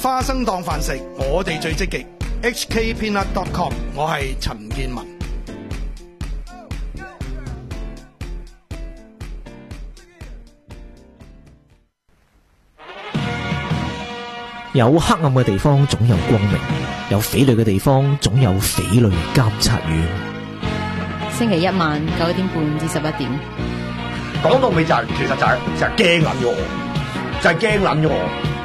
花生當飯食，我哋最積極。hkpeanut.com， 我係陳建文。 有黑暗嘅地方總有光明，有匪類嘅地方總有匪類監察院。 星期一晚9點半至11點。 講到尾就係、其實就係驚撚咗我，就係驚撚咗我。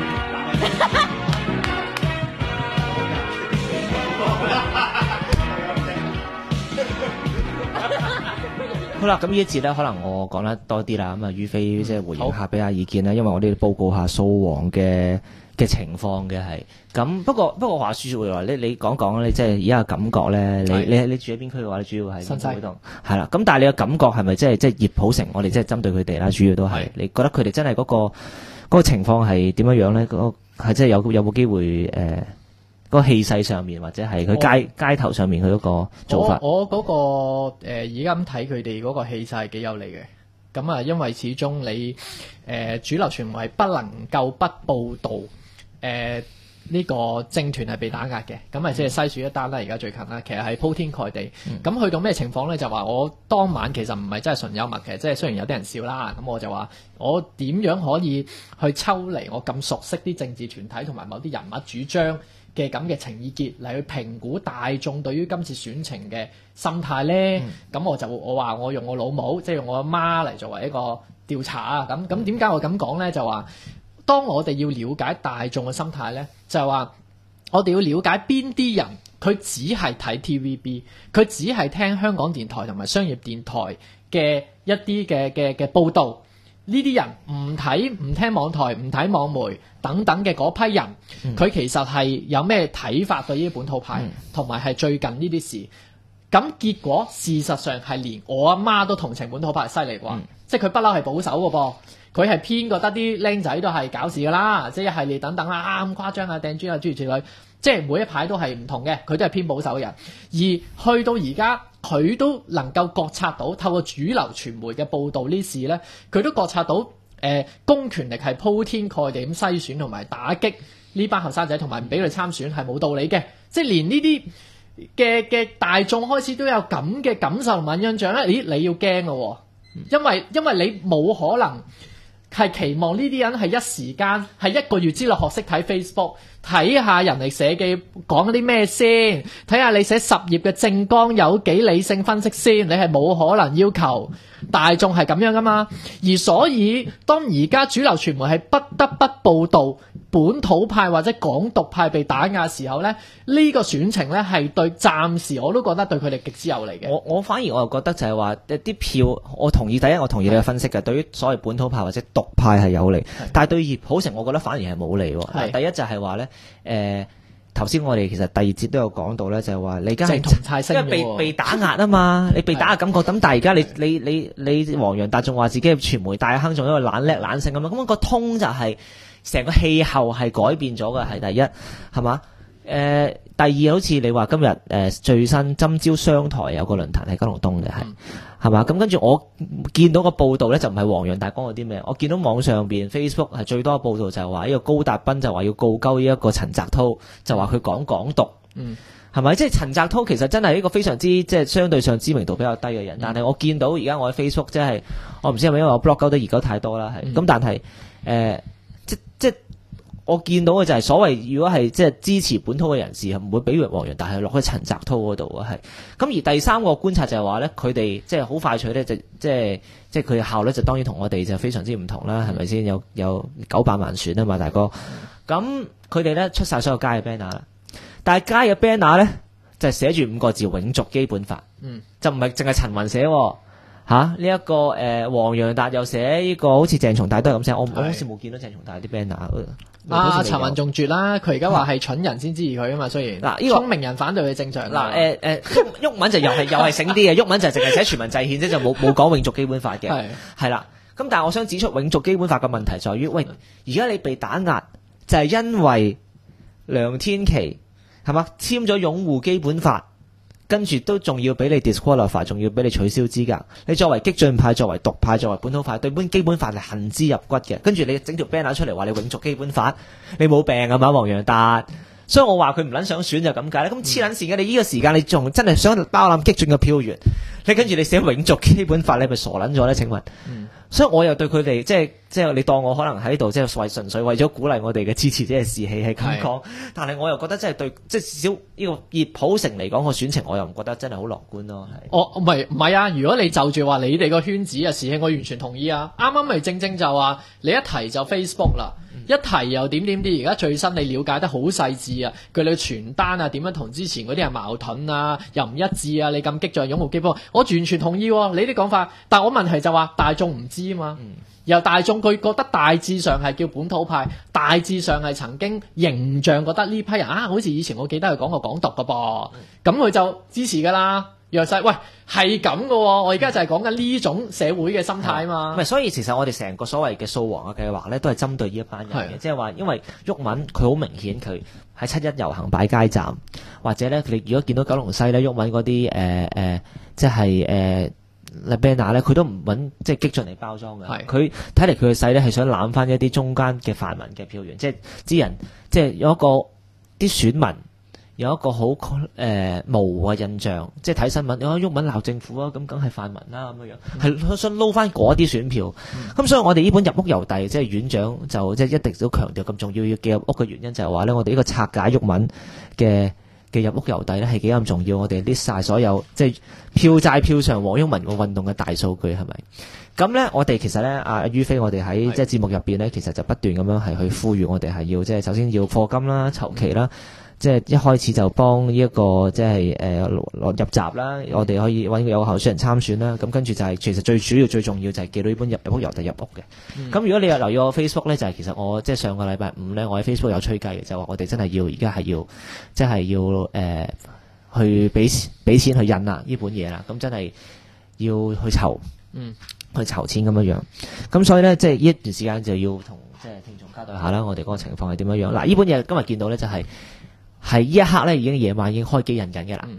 好啦，咁呢一節咧，可能我講得多啲啦。咁啊，於飛即係回應下俾下意見啦，因為我哋報告下掃黃嘅情況嘅係。咁不過話說回來，你講講你即係而家嘅感覺咧，你住喺邊區嘅話，你主要係新界嗰度係啦。咁但係你嘅感覺係咪即係葉普成？我哋即係針對佢哋啦，主要都係。你覺得佢哋真係嗰個情況係點樣樣咧？係即係有冇機會嗰個氣勢上面，或者係佢街頭上面佢嗰個做法？ 我嗰個而家咁睇佢哋嗰個氣勢係幾有利嘅。咁啊，因為始終你主流傳媒係不能夠不報導呢個政團係被打壓嘅。咁啊，即係篩選一單啦，而家最近啦，其實係鋪天蓋地。咁去到咩情況咧？就話我當晚其實唔係真係純幽默嘅，即係雖然有啲人笑啦。咁我就話我點樣可以去抽離我咁熟悉啲政治團體同埋某啲人物主張嘅咁嘅情意結嚟去評估大眾對於今次選情嘅心態咧，咁我話我用我老母，即係用我阿媽嚟作為一個調查啊。咁點解我咁講咧？就話當我哋要了解大眾嘅心態咧，就係話我哋要了解邊啲人佢只係睇 TVB， 佢只係聽香港電台同埋商業電台嘅一啲嘅報導。呢啲人唔聽網台、唔睇網媒等等嘅嗰批人，佢其實係有咩睇法對於本土派，同埋係最近呢啲事。咁結果事實上係連我阿媽都同情本土派犀利啩，即係佢不嬲係保守嘅噃，佢係偏覺得啲僆仔都係搞事㗎啦，即係一系列等等啦，咁誇張啊、掟磚啊諸如此類，即係每一派都係唔同嘅，佢都係偏保守嘅人。而去到而家，佢都能夠覺察到透過主流傳媒嘅報導呢事呢，佢都覺察到公權力係鋪天蓋地咁篩選同埋打擊呢班後生仔，同埋唔俾佢參選係冇道理嘅。即係連呢啲嘅大眾開始都有咁嘅感受同埋印象咧，咦你要驚咯，因為你冇可能係期望呢啲人係一時間係1個月之內學識睇 Facebook， 睇下人哋寫嘅講啲咩先，睇下你寫10頁嘅政綱有幾理性分析先，你係冇可能要求大眾係咁樣噶嘛。而所以當而家主流傳媒係不得不報導本土派或者港獨派被打壓嘅時候咧，呢個選情咧係對暫時我都覺得對佢哋極之有利嘅。 我反而我又覺得就係話啲票，我同意第一，我同意你嘅分析嘅，對於所謂本土派或者獨派係有利，但係對葉普成我覺得反而係冇利。第一就係話咧，頭先我哋其實第二節都有講到咧，就係話你而家係因為被打壓啊嘛，你被打壓感覺，咁但係而家你黃洋達仲話自己係傳媒大亨，仲一個懶叻懶性咁樣，咁個通就係成個氣候係改變咗嘅，係第一係嘛？第二好似你話今日最新今朝商台有個論壇喺九龍東嘅係嘛？咁跟住我見到個報道咧，就唔係黃洋達講嗰啲咩，我見到網上邊 Facebook 係最多報道就係話呢個高達斌就話要告鳩呢一個陳澤濤，就話佢講港獨，係咪？即係陳澤濤其實真係一個非常之即係相對上知名度比較低嘅人，但係我見到而家我喺 Facebook 即係我唔知係咪因為我 blog 鳩得熱鳩太多啦，係咁，但係即我見到嘅就係所謂如果係即係支持本土嘅人士，係唔會俾黃洋達係落去陳澤濤嗰度啊，係咁。而第三個觀察就係話咧，佢哋即係好快脆咧，即係佢嘅效率就當然同我哋就非常之唔同啦，係咪先？有900萬選啊嘛，大哥。咁佢哋咧出晒所有街嘅 banner 啦，但係街嘅 banner 咧就係寫住5個字永續基本法，就唔係淨係陳雲寫。呢一個黃洋達又寫呢個好似鄭松泰都係咁寫，我好似冇見到鄭松泰啲 banner。 陳雲仲絕啦，佢而家話係蠢人先支持佢啊嘛，雖然聰明人反對佢正常。 毓民就又係醒啲嘅，毓民就淨係寫全民制憲啫，就冇講永續基本法嘅。係啦，咁但係我想指出永續基本法嘅問題在於，喂，而家你被打壓就係因為梁天琦係嘛簽咗擁護基本法跟住都仲要俾你 disqualify， 仲要俾你取消資格。你作為激進派、作為獨派、作為本土派，對基本法係恨之入骨嘅。跟住你整條 banner 出嚟話你永續基本法，你冇病啊嘛，黃洋達。所以我話佢唔撚想選就咁解啦。咁黐撚線嘅，你呢個時間你仲真係想包攬激進嘅票源，你跟住你寫永續基本法，你咪傻撚咗咧？請問？所以我又對佢哋即係你當我可能喺度即係純粹為咗鼓勵我哋嘅支持者嘅士氣係咁講，但係我又覺得真係對即係至少呢個熱普城嚟講個選情，我又唔覺得真係好樂觀咯。 唔係啊！如果你就住話你哋個圈子嘅士氣，我完全同意啊！啱啱咪正就話你一提就 Facebook 啦。一提又點啲，而家最新你了解得好細緻啊！佢哋嘅傳單啊，點樣同之前嗰啲係矛盾啊，又唔一致啊！你咁激進擁護基本法，我完全同意喎，你啲講法。但我問題就話大眾唔知啊嘛，由大眾佢覺得大致上係叫本土派，大致上係曾經形象覺得呢批人啊，好似以前我記得佢講過港獨㗎噃，咁佢就支持㗎啦。弱勢，喂，係咁嘅喎，我而家就係講緊呢種社會嘅心態啊嘛。 唔係，所以其實我哋成個所謂嘅掃黃嘅計劃咧，都係針對呢一班人嘅，即係話因為毓民佢好明顯佢喺七一遊行擺街站，或者咧你如果見到九龍西咧毓民嗰啲即係banner 咧，佢都唔揾即係激進嚟包裝嘅。佢睇嚟佢嘅勢咧係想攬翻一啲中間嘅泛民嘅票源，即係啲人即係有一個啲選民。有一個好模糊嘅印象，即係睇新聞，毓民鬧政府啊，咁梗係泛民啦咁樣，係想撈翻嗰啲選票。咁所以我哋呢本入屋遊弟，即係院長就即係一直都強調咁重要要記入屋嘅原因就係話咧，我哋呢個拆解毓民嘅入屋遊弟咧係幾咁重要。我哋 list 曬所有即係票債票償黃毓民個運動嘅大數據係咪？咁咧我哋其實咧阿於飛我哋喺即係節目入邊咧，其實就不斷咁樣係去呼籲我哋係要即係首先要課金啦、籌期啦。即係一開始就幫呢一個即係入閘啦，我哋可以揾有個候選人參選啦。咁跟住就係其實最主要最重要就係寄到呢本入屋遊弟入屋嘅。咁如果你有留意我 Facebook 咧，就係其實我即係上個禮拜五咧，我喺 Facebook 有吹雞嘅，就話我哋真係要而家係要即係要去俾錢去印啦呢本嘢啦。咁真係要去籌去籌錢咁樣樣。咁所以咧即係呢一段時間就要同即係聽眾交代下啦，我哋嗰個情況係點樣樣。嗱，呢本嘢今日見到咧就係。係呢一刻咧，已經夜晚已經開機印緊嘅啦。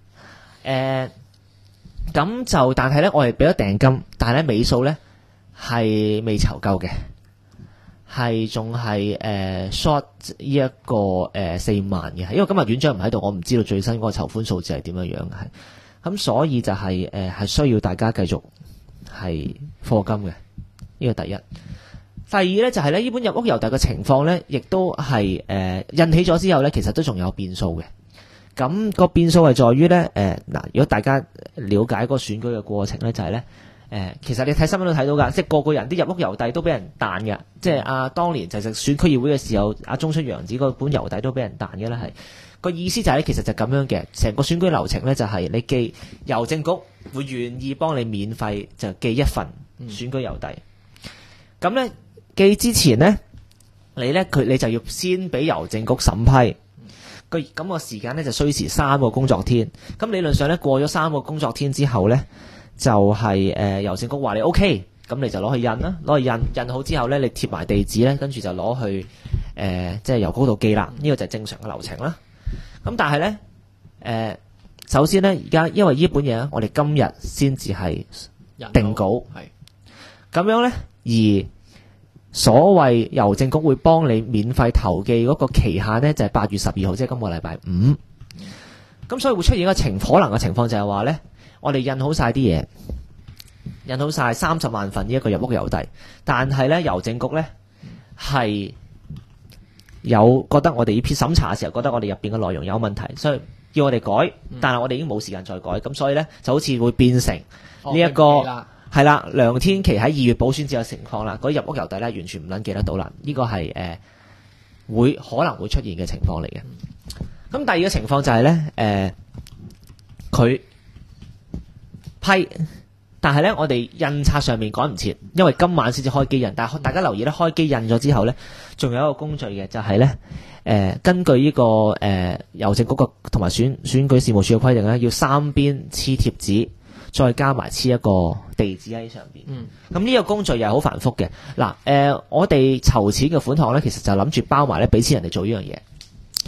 咁就但係咧，我哋俾咗訂金，但係咧尾數咧係未籌夠嘅，係仲係short 呢一個4-5萬嘅。因為今日院長唔喺度，我唔知道最新嗰個籌款數字係點樣樣嘅。咁所以就係需要大家繼續係課金嘅。呢個第一。第二咧就係咧，呢本入屋遊弟嘅情況咧，亦都係印起咗之後咧，其實都仲有變數嘅。咁個變數係在於咧，嗱，如果大家了解嗰個選舉嘅過程咧，就係咧，其實你睇新聞都睇到㗎，即係個個人啲入屋遊弟都俾人彈嘅。即係當年就係選區議會嘅時候，中出洋子嗰本遊弟都俾人彈嘅啦，係個意思就係咧，其實就咁樣嘅，成個選舉流程咧就係你寄郵政局會願意幫你免費就寄一份選舉遊弟，咁咧。寄之前呢，你就要先俾郵政局審批，咁個時間呢就需時3個工作天。咁理論上呢，過咗3個工作天之後呢，就係郵政局話你 OK，咁你就攞去印啦，攞去印好之後呢，你貼埋地址呢，跟住就攞去即係郵局度寄啦。呢個就係正常嘅流程啦。咁但係呢，首先呢，而家因為呢本嘢呢，我哋今日先至係定稿，咁樣呢，而所謂郵政局會幫你免費投寄嗰個期限呢，就係8月12號，即係今個禮拜5。咁所以會出現一個可能嘅情況就係話呢，我哋印好晒啲嘢，印好晒30萬份呢一個入屋郵弟，但係呢，郵政局呢係有覺得我哋呢批審查嘅時候覺得我哋入邊嘅內容有問題，所以叫我哋改，但係我哋已經冇時間再改，咁所以呢，就好似會變成呢一個。係啦，梁天琦喺2月補選之後情況啦，嗰入屋郵弟咧完全唔撚記得到啦，呢個係可能會出現嘅情況嚟嘅。咁第二個情況就係咧，佢批，但係咧我哋印刷上面趕唔切，因為今晚先至開機印。但係大家留意咧，開機印咗之後咧，仲有一個工序嘅，就係咧根據呢個郵政局個同埋選舉事務處嘅規定咧，要3邊黐貼紙。再加埋黐一個地址喺上邊，咁呢個工序又係好繁複嘅。嗱，我哋籌錢嘅款項咧，其實就諗住包埋咧俾錢人哋做呢樣嘢。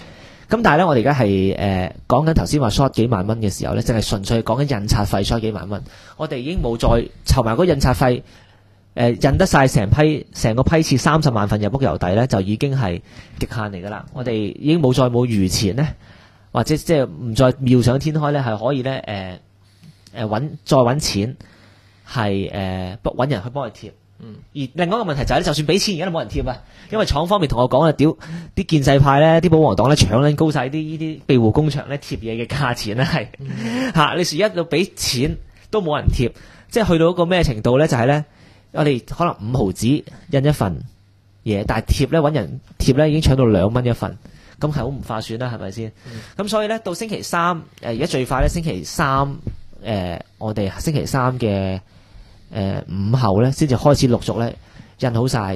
咁但係咧，我哋而家係講緊頭先話 short 幾萬蚊嘅時候咧，淨係純粹講緊印刷費 short 幾萬蚊。我哋已經冇再籌埋嗰印刷費，印得晒成個批次30萬份入屋郵遞咧，就已經係極限嚟㗎啦。我哋已經冇餘錢咧，或者即係唔再妙想天開咧，係可以咧再揾錢係揾人去幫佢貼。而另外一個問題就係咧，就算俾錢而家都冇人貼啊，因為廠方面同我講啊，屌啲建制派咧，啲保皇黨咧搶撚高晒呢啲庇護工場咧貼嘢嘅價錢咧係你而家到俾錢都冇人貼，即係去到一個咩程度咧？就係咧，我哋可能5毫紙印一份嘢，但係貼咧揾人貼咧已經搶到2蚊一份，咁係好唔划算啦，係咪先？咁所以咧到星期三而家最快咧星期三我哋星期三嘅午後咧，先至開始陸續咧印好晒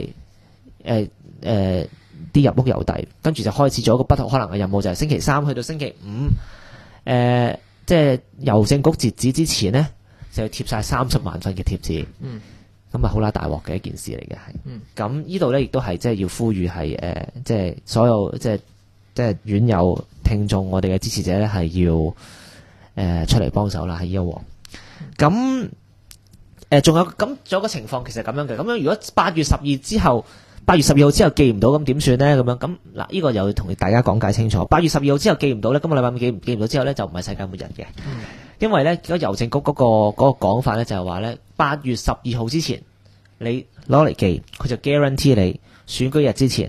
啲入屋郵遞，跟住就開始咗一個不可能嘅任務，就係星期三去到星期五，即係郵政局截止之前咧，就要貼晒30萬份嘅貼紙。咁啊好啦大鑊嘅一件事嚟嘅係。咁呢度咧亦都係即係要呼籲係即係所有即係院友聽眾，我哋嘅支持者咧係要出嚟幫手啦喺呢一鑊。咁仲有個情況，其實咁樣嘅。咁樣如果8月12號之後寄唔到，咁點算呢？咁樣咁嗱，呢個又要同大家講解清楚。8月12號之後寄唔到呢，今個禮拜寄唔到之後呢，就唔係世界末日嘅。因為呢，而家郵政局嗰個講法呢，就係話呢，8月12號之前你攞嚟寄，佢就 guarantee 你選舉日之前，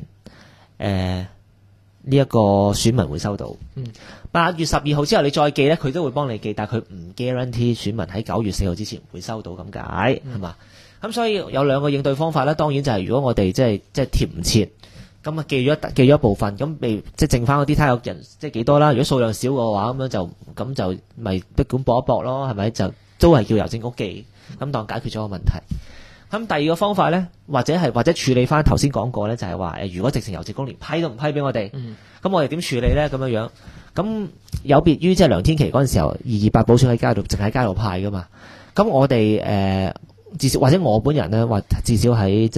呢一個選民會收到。8月12號之後你再寄呢，佢都會幫你寄，但係佢唔 guarantee 選民喺9月4號之前會收到咁解，係嘛？咁所以有兩個應對方法啦。當然就係如果我哋即係貼唔切，咁啊寄咗一部分，咁未即係剩翻嗰啲睇下有人即係幾多啦。如果數量少嘅話，咁就咪逼管搏一搏咯，係咪？就都係叫郵政局寄，咁當解決咗個問題。咁第二個方法咧，或者處理翻頭先講過咧，就係話如果直情郵政局連批都唔批俾我哋，咁我哋點處理咧？咁樣咁有別於即係梁天琦嗰陣時候228補選喺街度，淨喺街度派噶嘛。咁我哋至少或者我本人咧，或至少喺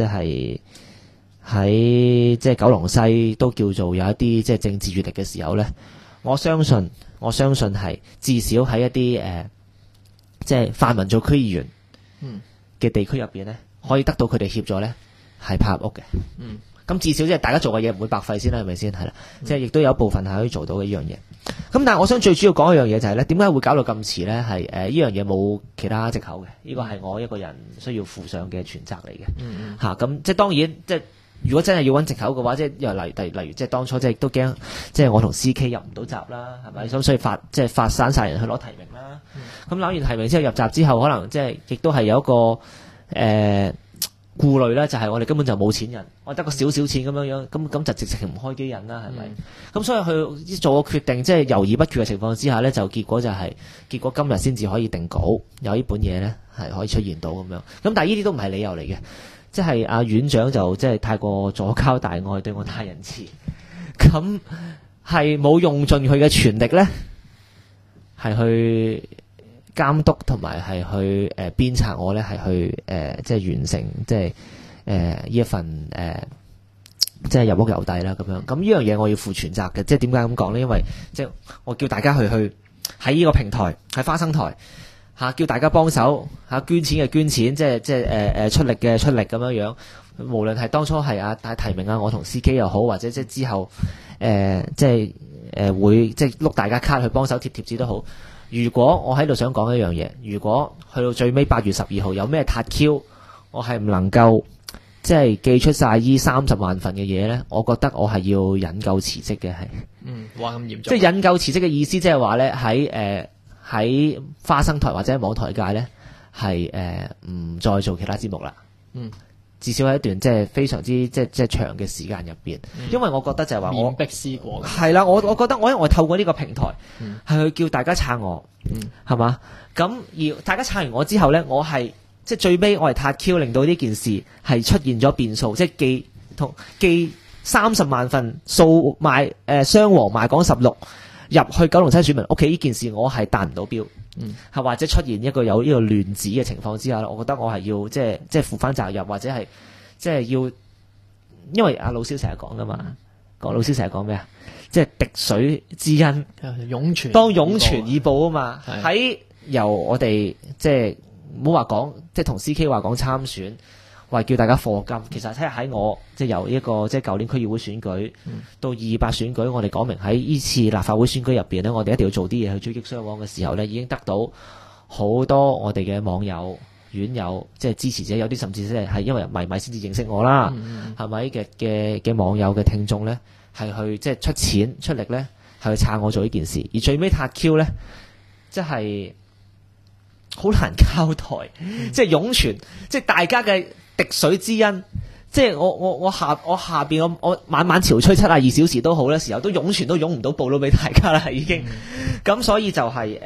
九龍西都叫做有一啲即係政治閲歷嘅時候咧，我相信係至少喺一啲即係泛民做區議員嘅地區入邊咧，可以得到佢哋協助咧，係派入屋嘅。咁至少即係大家做嘅嘢唔會白費先啦，係咪先？係啦，即係亦都有一部分係可以做到嘅呢樣嘢。咁但係我想最主要講一樣嘢就係咧，點解會搞到咁遲咧？係呢樣嘢冇其他藉口嘅，呢個係我一個人需要負上嘅全責嚟嘅。咁即係當然，即係如果真係要揾藉口嘅話，即係又例如即係當初即係都驚，即係我同 CK 入唔到閘啦，係咪？咁所以發散晒人去攞提名啦。咁攞完提名之後入閘之後，可能即係亦都係有一個顧慮咧，就係我哋根本就冇錢人，我得個少錢咁樣，咁就直情唔開機印啦，係咪？咁所以佢做個決定，即係猶豫不決嘅情況之下咧，就結果今日先至可以定稿，有呢本嘢咧係可以出現到咁樣。咁但係呢啲都唔係理由嚟嘅，即係阿院長就即係太過左膠大愛，對我太仁慈，咁係冇用盡佢嘅全力咧，係去監督同埋係去鞭策我咧，係去即係完成即係呢一份即係入屋郵遞啦咁樣。咁呢樣嘢我要負全責嘅。即係點解咁講咧？因為即係我叫大家去喺呢個平台喺花生台叫大家幫手捐錢嘅捐錢，即係出力嘅出力咁樣樣。無論係當初係提名我同 CK 又好，或者即係之後即係會即係碌大家卡去幫手貼紙都好。如果我喺度想講一樣嘢，如果去到最尾8月12號有咩撻 Q， 我係唔能夠即係寄出晒依30萬份嘅嘢咧，我覺得我係要引咎辭職嘅係。 哇咁嚴重！ 即係引咎辭職嘅意思，即係話咧喺花生台或者網台界咧係唔再做其他節目啦。至少喺一段即係非常之即係長嘅時間入邊，因為我覺得就係話我面壁思過係啦，我覺得我透過呢個平台係去叫大家撐我，係嘛？咁而大家撐完我之後咧，我係即係最尾我係撻 Q， 令到呢件事係出現咗變數，即係寄30萬份數賣雙黃賣港16入去九龍西選民屋企呢件事，我係達唔到標。係或者出現一個有呢個亂子嘅情況之下，我覺得我係要即係負翻責任，或者係即係要，因為阿老蕭成日講噶嘛， 講老師成日講咩啊？即係滴水之恩， 湧泉當湧泉以報啊嘛。 係喺由我哋即係唔好話講，即係同 CK 話講參選，話叫大家課金。其實喺我即係由一個即係舊年區議會選舉到200選舉，我哋講明喺呢次立法會選舉入邊呢，我哋一定要做啲嘢去追擊雙黃嘅時候呢，已經得到好多我哋嘅網友、院友即係支持者，有啲甚至即係因為迷迷先至認識我啦，係咪嘅網友嘅聽眾呢，係去即係出錢出力呢，係去撐我做呢件事，而最尾撻 Q 呢，即係好難交代，即係湧泉，即係大家嘅滴水之恩。即係我下邊我晚晚潮吹72小時都好咧，時候都湧泉都湧唔到報到俾大家啦，已經。咁所以就係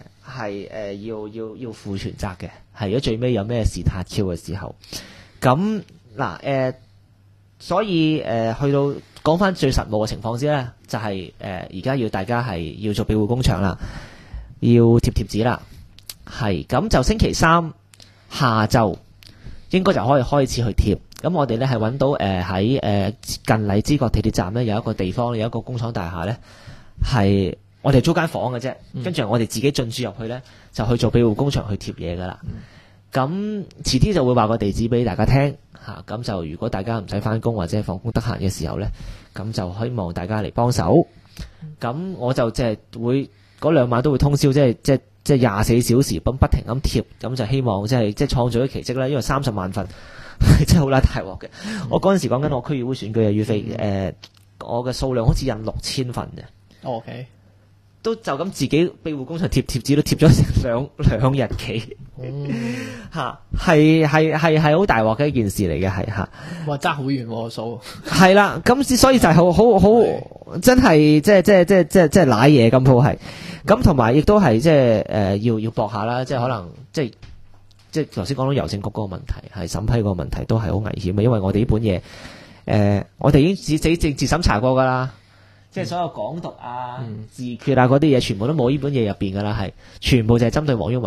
要負全責嘅，係如果最尾有咩事撻 Q 嘅時候，咁嗱所以去到講翻最實務嘅情況之咧，就係而家要大家係要做庇護工場啦，要貼紙啦，係咁就星期三下晝應該就可以開始去貼。咁我哋咧係揾到喺近荔枝角地鐵站咧有一個地方有一個工廠大廈咧，係我哋租間房嘅啫，跟住我哋自己進駐入去咧就去做庇護工場去貼嘢噶啦。咁遲啲就會話個地址俾大家聽嚇，咁就如果大家唔使翻工或者放工得閒嘅時候咧，咁就希望大家嚟幫手。咁我就即係會嗰2晚都會通宵，即係24小時咁不停咁貼，咁就希望即係創造啲奇蹟啦。因為30萬份。真係好撚大鑊嘅！我嗰陣時講緊我區議會選舉嘅預飛，我嘅數量好似印6000份嘅。 OK， 都就咁自己庇護工場貼紙都貼咗成兩日幾，嚇係好大鑊嘅一件事嚟嘅，係嚇。 哇，爭好遠喎數。係啦，咁所以就係好真係即係賴嘢咁鋪係。咁同埋亦都係即係要搏下啦，即係可能即係頭先講到郵政局嗰個問題，係審批嗰個問題都係好危險嘅，因為我哋呢本嘢，我哋已經自審查過㗎啦，即係所有港獨啊、自決啊嗰啲嘢，全部都冇呢本嘢入邊㗎啦，係全部就係針對黃毓民。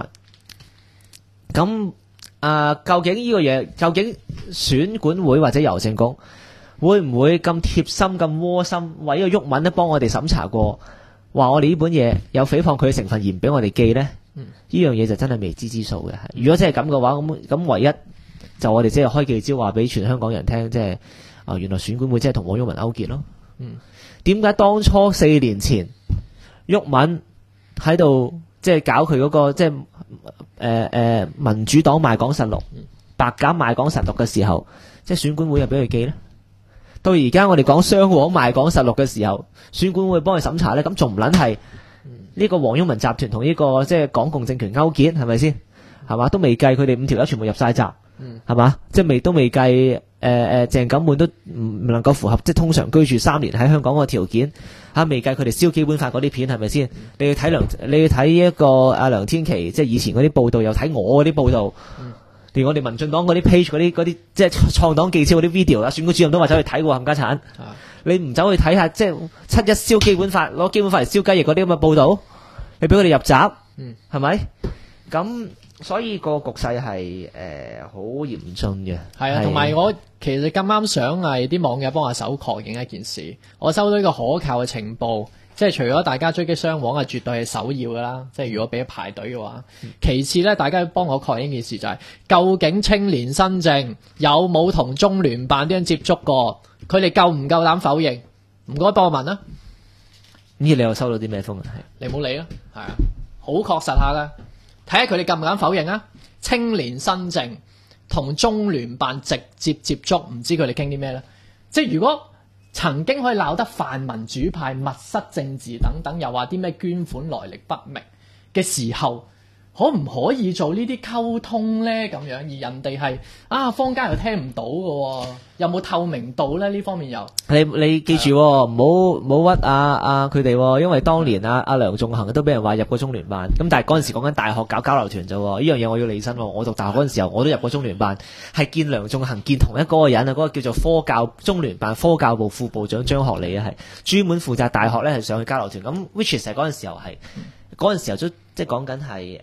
咁究竟呢個嘢，究竟選管會或者郵政局會唔會咁貼心、咁窩心，為呢個毓民咧幫我哋審查過，話我哋呢本嘢有誹謗佢嘅成分而唔俾我哋寄咧？呢樣嘢就真係未知之數嘅。如果真係咁嘅話，咁唯一就我哋即係開記招話俾全香港人聽，即係原來選管會即係同黃毓民勾結咯。點解當初4年前毓民喺度即係搞佢嗰個即係民主黨賣港實錄、白鴿賣港實錄嘅時候，即係選管會又俾佢寄呢？到而家我哋講雙黃賣港實錄嘅時候，選管會幫佢審查呢？咁仲唔撚係？呢個黃毓民集團同呢個即係港共政權勾結係咪先？係嘛？都未計佢哋5條友全部入晒閘，係嘛？即係都未計鄭錦滿都唔能夠符合即係通常居住3年喺香港個條件嚇，未計佢哋燒基本法嗰啲片係咪先？你要睇一個阿梁天琦即係以前嗰啲報道，又睇我嗰啲報道，連我哋民進黨嗰啲 page 嗰啲即係創黨記招嗰啲 video 啦，選舉主任都話走去睇喎，冚家鏟。你唔走去睇下，即係7·1燒基本法，攞基本法嚟燒雞翼嗰啲咁嘅報導，你俾佢哋入閘，係咪？咁所以個局勢係好嚴峻嘅。係啊， 同埋我其實咁啱想係啲網友幫下手確認一件事，我收到一個可靠嘅情報，即係除咗大家追擊雙黃係絕對係首要㗎啦，即係如果俾排隊嘅話，其次咧，大家要幫我確認一件事就係，究竟青年新政有冇同中聯辦啲人接觸過？佢哋夠唔夠膽否認？唔該幫我問啦。 你又收到啲咩風啊？ 你唔好理啦，係啊，好確實下噶，睇下佢哋敢唔敢否認啊？青年新政同中聯辦直接接觸，唔知佢哋傾啲咩咧？即係如果曾經可以鬧得泛民主派密室政治等等，又話啲咩捐款來歷不明嘅時候，可唔可以做呢啲溝通咧？咁樣而人哋係坊間又聽唔到嘅，有冇透明度咧？呢方面又你記住，唔好屈佢哋，因為當年阿梁頌恆都俾人話入過中聯辦，咁但係嗰陣時講緊大學搞交流團啫，呢樣嘢我要理身。我讀大學嗰陣時候，我都入過中聯辦，係見梁頌恆見同一個人啊，嗰個叫做科教中聯辦科教部副部長張學利啊，係專門負責大學咧係上去交流團。咁 which is 嗰陣時候係嗰陣時候都即係講緊係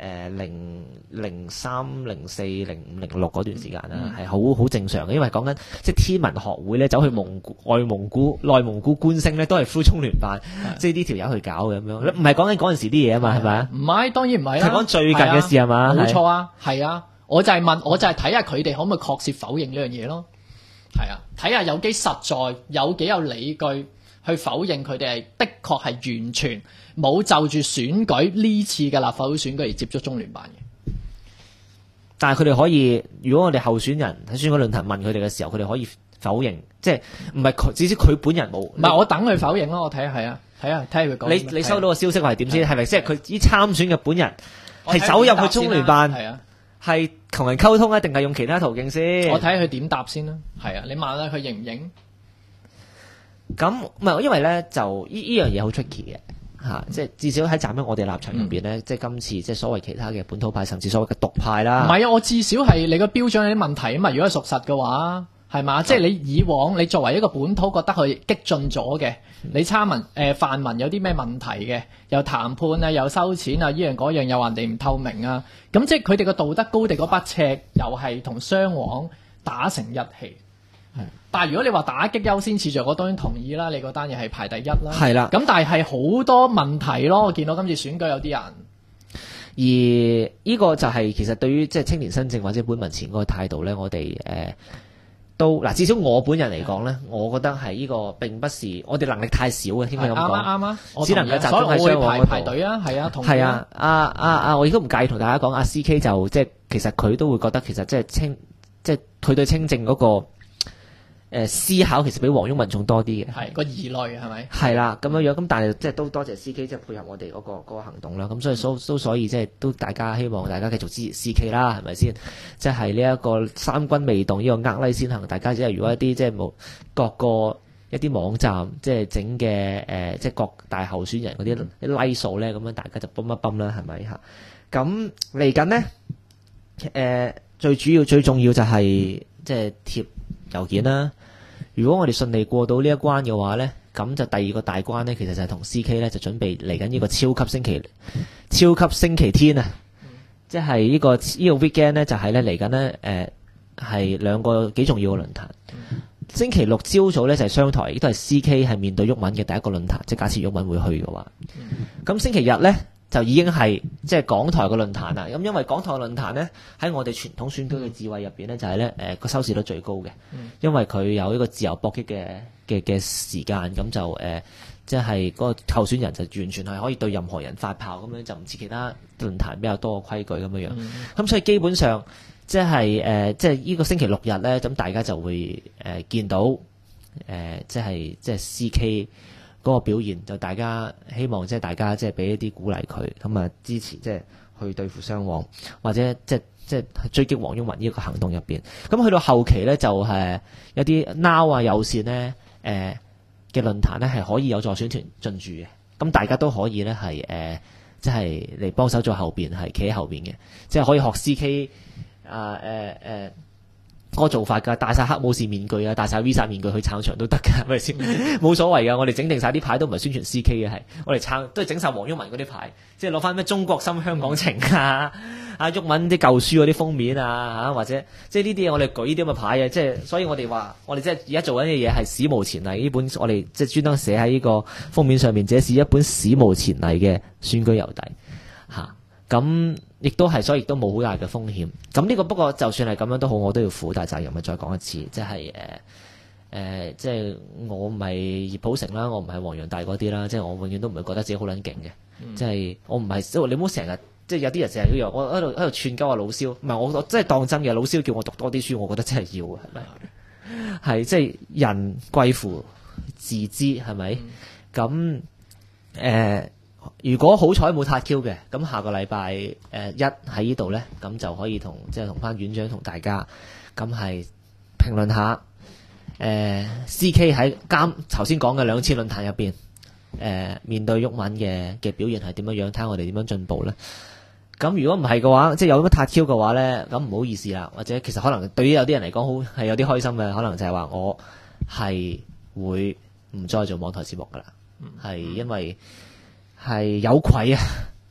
03、04、05、06嗰段時間啦，係好正常嘅，因為講緊即係天文學會咧走去內蒙古觀星咧，都係 through 中聯辦，即係呢條友去搞嘅咁樣，唔係講緊嗰陣時啲嘢啊嘛，係咪啊？ 唔係，當然唔係啦。 係講最近嘅事係嘛？ 冇錯啊，係啊，我就係睇下佢哋可唔可以確切否認呢樣嘢咯。係啊，睇下有幾實在，有幾有理據去否認佢哋係的確係完全冇就住選舉呢次嘅立法會選舉而接觸中聯辦嘅。 但係佢哋可以，如果我哋候選人喺選舉論壇問佢哋嘅時候，佢哋可以否認，即係唔係佢，至少佢本人冇。唔係我等佢否認咯，我睇下係啊，睇下佢講。 你收到個消息係點先？係咪即係佢依參選嘅本人係走入去中聯辦？係啊。係同人溝通啊，定係用其他途徑先？ 我睇佢點答先啦。係啊，你問下佢認唔認？ 咁唔係，因為咧就呢樣嘢好 tricky 嘅嚇，即係至少喺站喺我哋立場入邊咧，即係今次即係所謂其他嘅本土派，甚至所謂嘅獨派啦。唔係啊，我至少係你個標準有啲問題啊嘛。如果係屬實嘅話，係嘛？即係你以往你作為一個本土覺得佢激進咗嘅，你泛民有啲咩問題嘅，又談判啊，又收錢啊，依樣嗰樣又話人哋唔透明啊，咁即係佢哋個道德高地嗰把尺又係同雙簧打成一氣。但係如果你話打擊優先次序，我當然同意啦，你嗰單嘢係排第一啦。係啦。咁但係好多問題咯，我見到今次選舉有啲人。 而呢個就係其實對於即係青年新政或者本民前嗰個態度咧，我哋都嗱，至少我本人嚟講咧，我覺得係呢個並不是我哋能力太少嘅，應該咁講。啱啊，只能夠集中喺雙簧嗰度。 排隊啊，係啊，同係啊，我亦都唔介意同大家講，阿 CK 就即係其實佢都會覺得其實即係佢對青政嗰個。思考其實比黃毓民仲多啲嘅， 係個疑慮係咪？ 係啦，咁樣樣咁，但係即係都多謝 CK 即係配合我哋嗰個行動啦。咁所以即係都大家希望大家繼續支持 CK 啦，係咪先？即係呢一個三軍未動，呢個呃拉先行。大家即係如果一啲即係冇各個一啲網站即係整嘅即係各大候選人嗰啲拉數咧，咁樣大家就泵一泵啦，係咪嚇？咁嚟緊呢，最主要最重要就係即係貼郵件啦。如果我哋順利過到呢一關嘅話呢，咁就第二個大關呢，其實就係同 CK 呢就準備嚟緊呢個超級星期天啊！即係呢個 weekend 呢，就係呢嚟緊呢係兩個幾重要嘅論壇。星期六朝早呢，就係商台，亦都係 CK 係面對毓民嘅第一個論壇。即係假設毓民會去嘅話，咁星期日呢，就已經係即係港台嘅論壇啦。咁因為港台嘅論壇呢，喺我哋傳統選舉嘅智慧入邊呢，就係呢個收視率最高嘅，因為佢有一個自由搏擊嘅時間，咁就即係嗰個候選人就完全係可以對任何人發炮咁樣，就唔似其他論壇比較多嘅規矩咁樣樣。咁所以基本上即係呢個星期六日呢，咁大家就會見到即係 CK。嗰個表現就大家希望即係大家即係俾一啲鼓勵佢，咁啊支持即係去對付雙簧，或者即係追擊黃毓民呢個行動入邊。咁去到後期咧，就係有啲 Now 啊有線咧嘅論壇咧係可以有助選團進駐嘅，咁大家都可以咧係即係嚟幫手做後邊，係企喺後邊嘅，即係可以學 CK 嗰個做法㗎，戴晒黑武士面具啊，戴晒 Visa 面具去撐場都得㗎，係咪先？冇所謂㗎，我哋整定晒啲牌都唔係宣傳 CK 嘅，係我哋撐都係整晒黃毓民嗰啲牌，即係攞翻咩中國心香港情啊，毓民啲舊書嗰啲封面啊，或者即係呢啲嘢我哋舉呢啲咁嘅牌啊，即係所以我哋話我哋即係而家做緊嘅嘢係史無前例，呢本我哋即係專登寫喺呢個封面上面，這是一本史無前例嘅選舉郵遞嚇。咁亦都係，所以亦都冇好大嘅風險。咁呢個不過就算係咁樣都好，我都要負大責任咪再講一次，即係即係我唔係葉普成啦，我唔係黃洋大嗰啲啦，即係我永遠都唔會覺得自己好撚勁嘅。即係我唔係，你唔好成日即係有啲人成日要我喺度串鳩啊老蕭，唔係我真係當真嘅。老蕭叫我讀多啲書，我覺得真係要係咪？係即係人貴乎自知係咪？咁如果好彩冇撻 Q 嘅，咁下個禮拜一喺呢度呢，咁就可以同翻院長同大家咁係評論下CK 喺頭先講嘅兩次論壇入邊面對毓民嘅表現係點樣樣，睇下我哋點樣進步呢。咁如果唔係嘅話，即係有乜撻 Q 嘅話呢，咁唔好意思啦，或者其實可能對於有啲人嚟講好係有啲開心嘅，可能就係話我係會唔再做網台節目噶啦，係因為係有愧啊，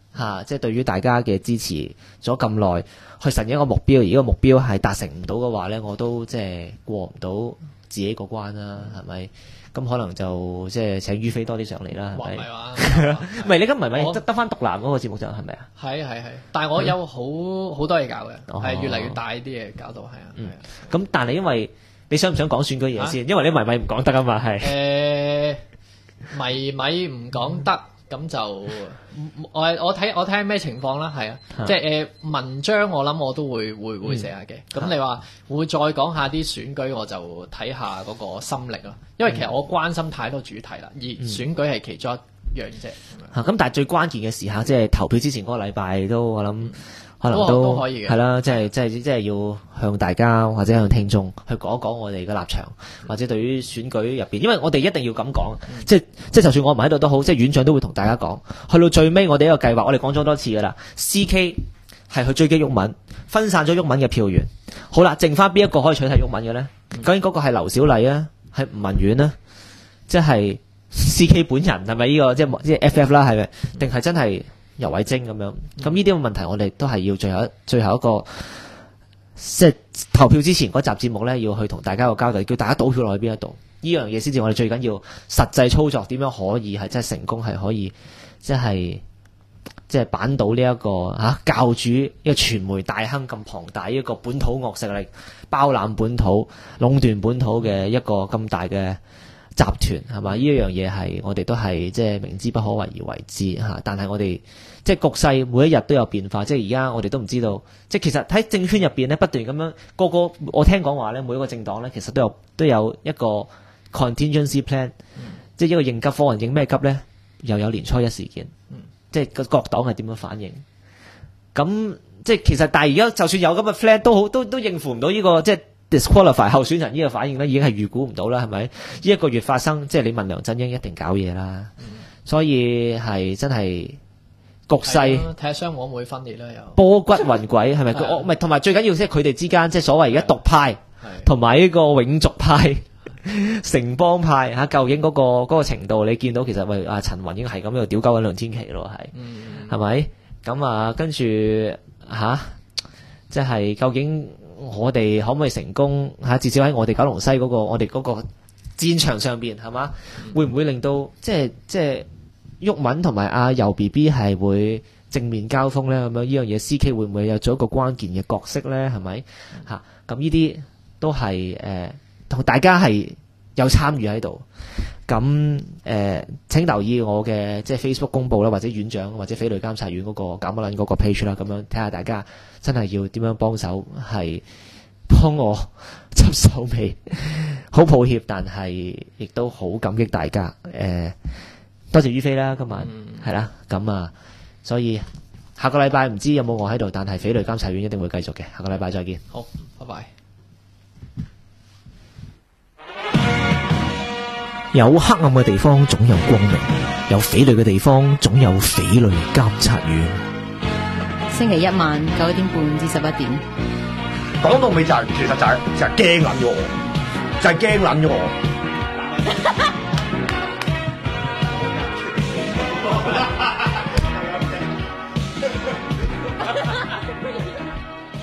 即係對於大家嘅支持咗咁耐，去實現一個目標，而呢個目標係達成唔到嘅話咧，我都即係過唔到自己個關啦，係咪？咁可能就即係請於飛多啲上嚟啦，係咪？唔係你今日咪得翻獨男嗰個節目就係咪啊？ 係，但係我有好多嘢搞嘅，係越嚟越大啲嘢搞到係啊。 咁但係因為你想唔想講選舉嘢先？因為你咪唔講得啊嘛，係。 咪唔講得，咁就我睇咩情況啦，係啊，即係文章我諗我都會寫下嘅。咁你話會再講下啲選舉，我就睇下嗰個心力咯。因為其實我關心太多主題啦，而選舉係其中一樣啫。 咁但係最關鍵嘅時刻，即係投票之前嗰個禮拜都我諗。可能都可以嘅， 係啦，即係要向大家或者向聽眾去講一講我哋嘅立場，或者對於選舉入邊，因為我哋一定要咁講，即係就算我唔喺度都好，即係院長都會同大家講，去到最尾我哋呢個計劃，我哋講咗好多次噶啦 ，CK 係去追擊毓民，分散咗毓民嘅票源，好啦，剩翻邊一個可以取替毓民嘅咧？究竟嗰個係劉小麗啊，係吳文遠啊，即係 CK 本人係咪呢個即係 FF 啦，係咪？定係真係？游蕙禎咁樣，咁呢啲嘅問題我哋都係要最後一個，即係投票之前嗰集節目咧，要去同大家個交代，叫大家倒票落去邊一度，呢樣嘢先至我哋最緊要實際操作，點樣可以係真係成功，係可以即係扳倒呢一個教主一個傳媒大亨咁龐大一個本土惡勢力，包攬本土、壟斷本土嘅一個咁大嘅集團係嘛？呢一樣嘢係我哋都係即係明知不可為而為之嚇，但係我哋即係局勢每一日都有變化，即係而家我哋都唔知道，即係其實喺政圈入邊咧不斷咁樣個我聽講話咧，每一個政黨咧其實都有一個 contingency plan，即係一個應急方案。應咩急咧？又有年初一事件，即係各黨係點樣反應？咁即係其實，但係而家就算有咁嘅 plan 都應付唔到呢個即係。disqualify 候選人呢個反應咧，已經係預估唔到啦，係咪？呢一個月發生，即係你問梁振英一定搞嘢啦。所以係真係局勢睇下雙黃會分裂啦，又波骨雲詭係咪？唔係，同埋最緊要即係佢哋之間即係所謂而家獨派同埋呢個永續派、城邦派嚇，究竟嗰個程度，你見到其實喂陳雲已經係咁喺度屌鳩緊梁天琦咯，係咪？咁啊，跟住即係究竟。我哋可唔可以成功至少喺我哋九龍西我哋嗰個戰場上邊係嘛？會唔會令到即係毓民同埋阿游 BB 係會正面交鋒咧？咁樣呢樣嘢 CK 會唔會有做一個關鍵嘅角色咧？係咪咁呢啲都係同大家係有參與喺度。咁請留意我嘅即係 Facebook 公佈啦，或者院長或者匪類監察院嗰個搞乜撚嗰個 page 啦，咁樣睇下大家真係要點樣幫手，係幫我執手尾。好抱歉，但係亦都好感激大家。多謝於飛啦，今晚係啦，咁啊，所以下個禮拜唔知有冇我喺度，但係匪類監察院一定會繼續嘅。下個禮拜再見。 好，拜拜。 有黑暗嘅地方總有光明，有匪類嘅地方總有匪類監察院。 星期一晚9點半至11點。 講到尾就係其實就係驚撚咗我，就係驚撚咗我。